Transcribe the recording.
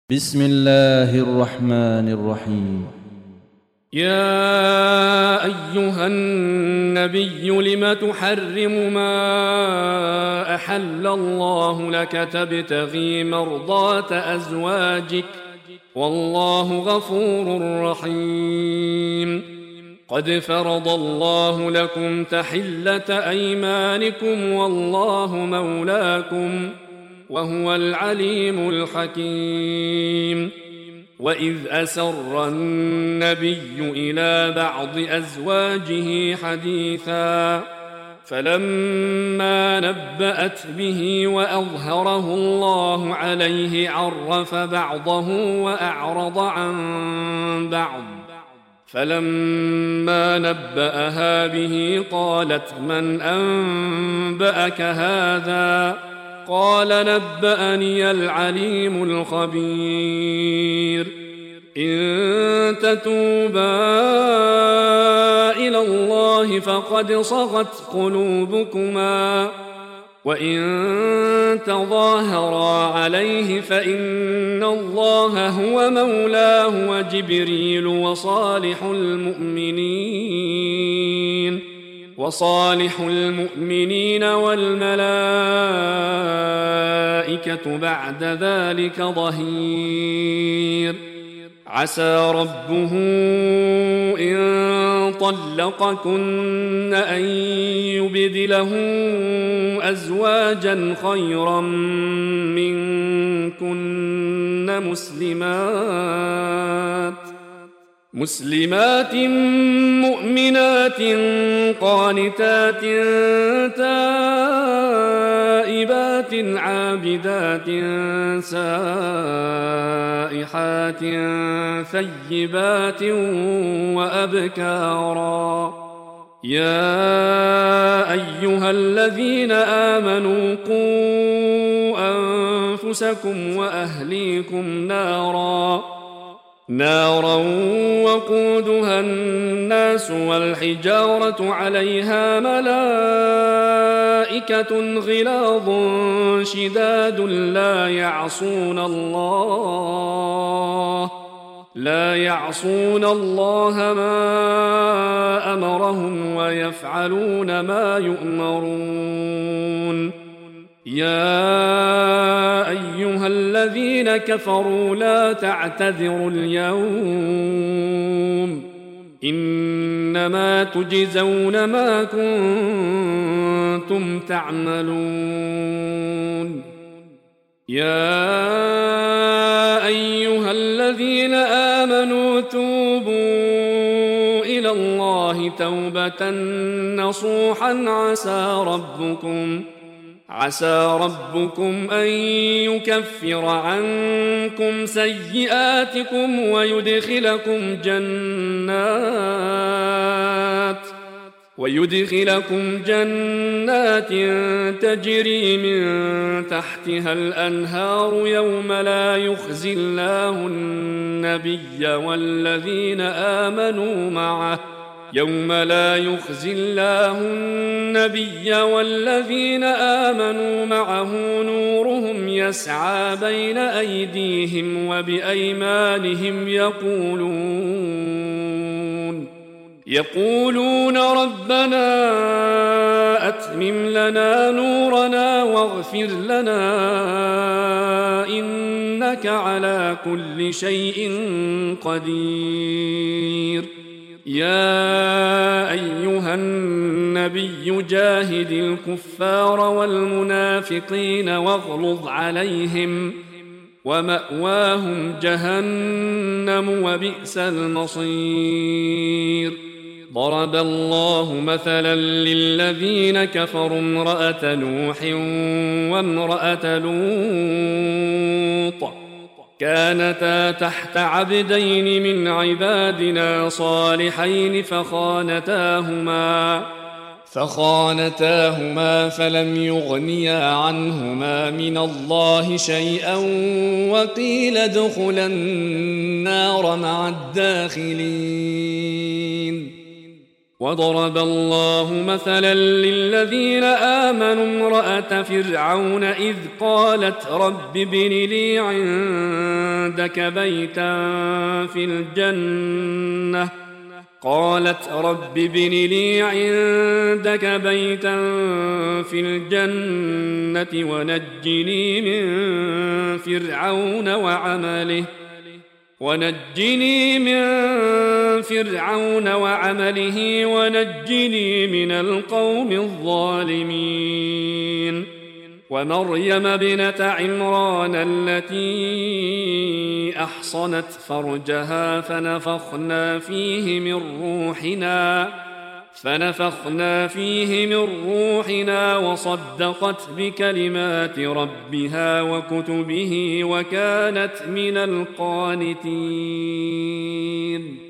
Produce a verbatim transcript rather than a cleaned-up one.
بسم الله الرحمن الرحيم. يا أيها النبي لم تحرم ما أحل الله لك تبتغي مرضات أزواجك والله غفور رحيم. قد فرض الله لكم تحلة أيمانكم والله مولاكم وهو العليم الحكيم. وإذ أسر النبي إلى بعض أزواجه حديثا فلما نبأت به وأظهره الله عليه عرف بعضه وأعرض عن بعض فلما نبأها به قالت من أنبأك هذا؟ قال نبأني العليم الخبير. إن تتوبا إلى الله فقد صغت قلوبكما وإن تظاهرا عليه فإن الله هو مولاه وجبريل وصالح المؤمنين وصالح المؤمنين والملائكة بعد ذلك ظهير. عسى ربه إن طلقكن أن يبدله أزواجا خيرا منكن مسلمات مسلمات مؤمنات قانتات تائبات عابدات سائحات ثيبات وأبكارا. يا أيها الذين آمنوا قوا أنفسكم وأهليكم نارا نارا وقودها الناس والحجارة عليها ملائكة غلاظ شداد لا يعصون الله لا يعصون الله ما أمرهم ويفعلون ما يؤمرون. يا أيها الذين كفروا لا تعتذروا اليوم إنما تجزون ما كنتم تعملون. يا أيها الذين آمنوا توبوا إلى الله توبة نصوحا عسى ربكم عسى ربكم أن يكفر عنكم سيئاتكم ويدخلكم جنات ويدخلكم جنات تجري من تحتها الأنهار يوم لا يخزي الله النبي والذين آمنوا معه يوم لا يخزي الله النبي والذين آمنوا معه نورهم يسعى بين أيديهم وبأيمانهم يقولون يقولون ربنا أتمم لنا نورنا واغفر لنا إنك على كل شيء قدير. يا أيها النبي جاهد الكفار والمنافقين واغلظ عليهم ومأواهم جهنم وبئس المصير. ضرب الله مثلا للذين كفروا امرأة نوح وامرأة لوط كانتا تحت عبدين من عبادنا صالحين فخانتاهما فخانتاهما فلم يغنيا عنهما من الله شيئا وقيل ادخلا النار مع الداخلين. وضرب الله مثلا للذين آمنوا امرأة فرعون إذ قالت رب ابن لي عندك بيتا في الجنة قالت رب ابن لي عندك بيتا في الجنة ونجني من فرعون وعمله ونجني من فرعون وعمله ونجني من القوم الظالمين ومريم ابنة عمران التي أحصنت فرجها فنفخنا فيه من روحنا فنفخنا فيه من روحنا وصدقت بكلمات ربها وكتبه وكانت من القانتين